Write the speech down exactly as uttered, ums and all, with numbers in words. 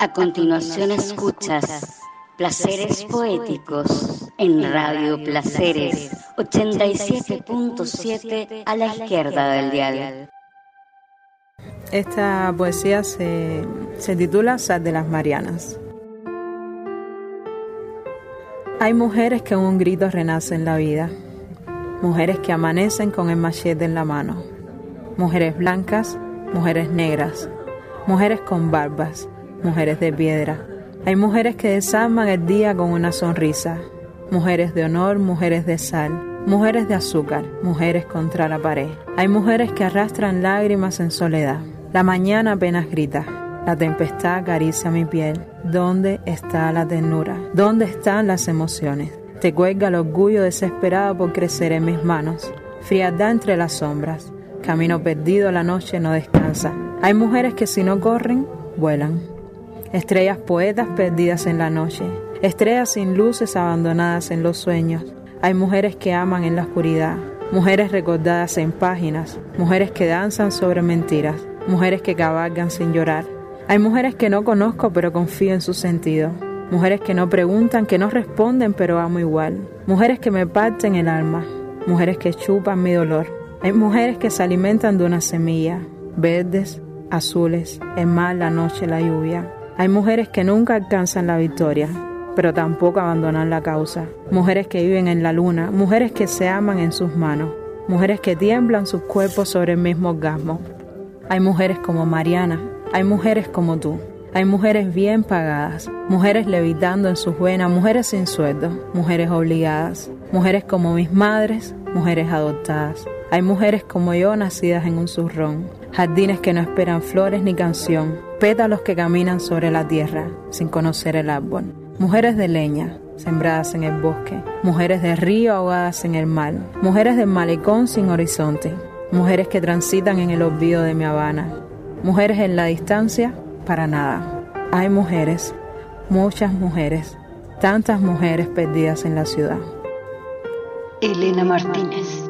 A continuación escuchas Placeres Poéticos en Radio Placeres ochenta y siete punto siete a la izquierda del dial. Esta poesía se, se titula Sal de las Marianas. Hay mujeres que en un grito renacen la vida, mujeres que amanecen con el machete en la mano, mujeres blancas, mujeres negras, mujeres con barbas, mujeres de piedra. Hay mujeres que desarman el día con una sonrisa, mujeres de honor, mujeres de sal, mujeres de azúcar, mujeres contra la pared. Hay mujeres que arrastran lágrimas en soledad. La mañana apenas grita, la tempestad acaricia mi piel. ¿Dónde está la ternura? ¿Dónde están las emociones? Te cuelga el orgullo desesperado por crecer en mis manos. Frialdad entre las sombras, camino perdido, la noche no descansa. Hay mujeres que si no corren, vuelan. Estrellas poetas perdidas en la noche, estrellas sin luces abandonadas en los sueños. Hay mujeres que aman en la oscuridad, mujeres recordadas en páginas, mujeres que danzan sobre mentiras, mujeres que cabalgan sin llorar. Hay mujeres que no conozco pero confío en su sentido, mujeres que no preguntan, que no responden pero amo igual, mujeres que me parten el alma, mujeres que chupan mi dolor. Hay mujeres que se alimentan de una semilla, verdes, azules, el mar, la noche, la lluvia. Hay mujeres que nunca alcanzan la victoria, pero tampoco abandonan la causa. Mujeres que viven en la luna, mujeres que se aman en sus manos, mujeres que tiemblan sus cuerpos sobre el mismo orgasmo. Hay mujeres como Mariana, hay mujeres como tú, hay mujeres bien pagadas, mujeres levitando en sus venas, mujeres sin sueldo, mujeres obligadas, mujeres como mis madres, mujeres adoptadas. Hay mujeres como yo nacidas en un zurrón, jardines que no esperan flores ni canción, pétalos que caminan sobre la tierra sin conocer el árbol. Mujeres de leña, sembradas en el bosque, mujeres de río ahogadas en el mar, mujeres del malecón sin horizonte, mujeres que transitan en el olvido de mi Habana, mujeres en la distancia para nada. Hay mujeres, muchas mujeres, tantas mujeres perdidas en la ciudad. Elena Martínez.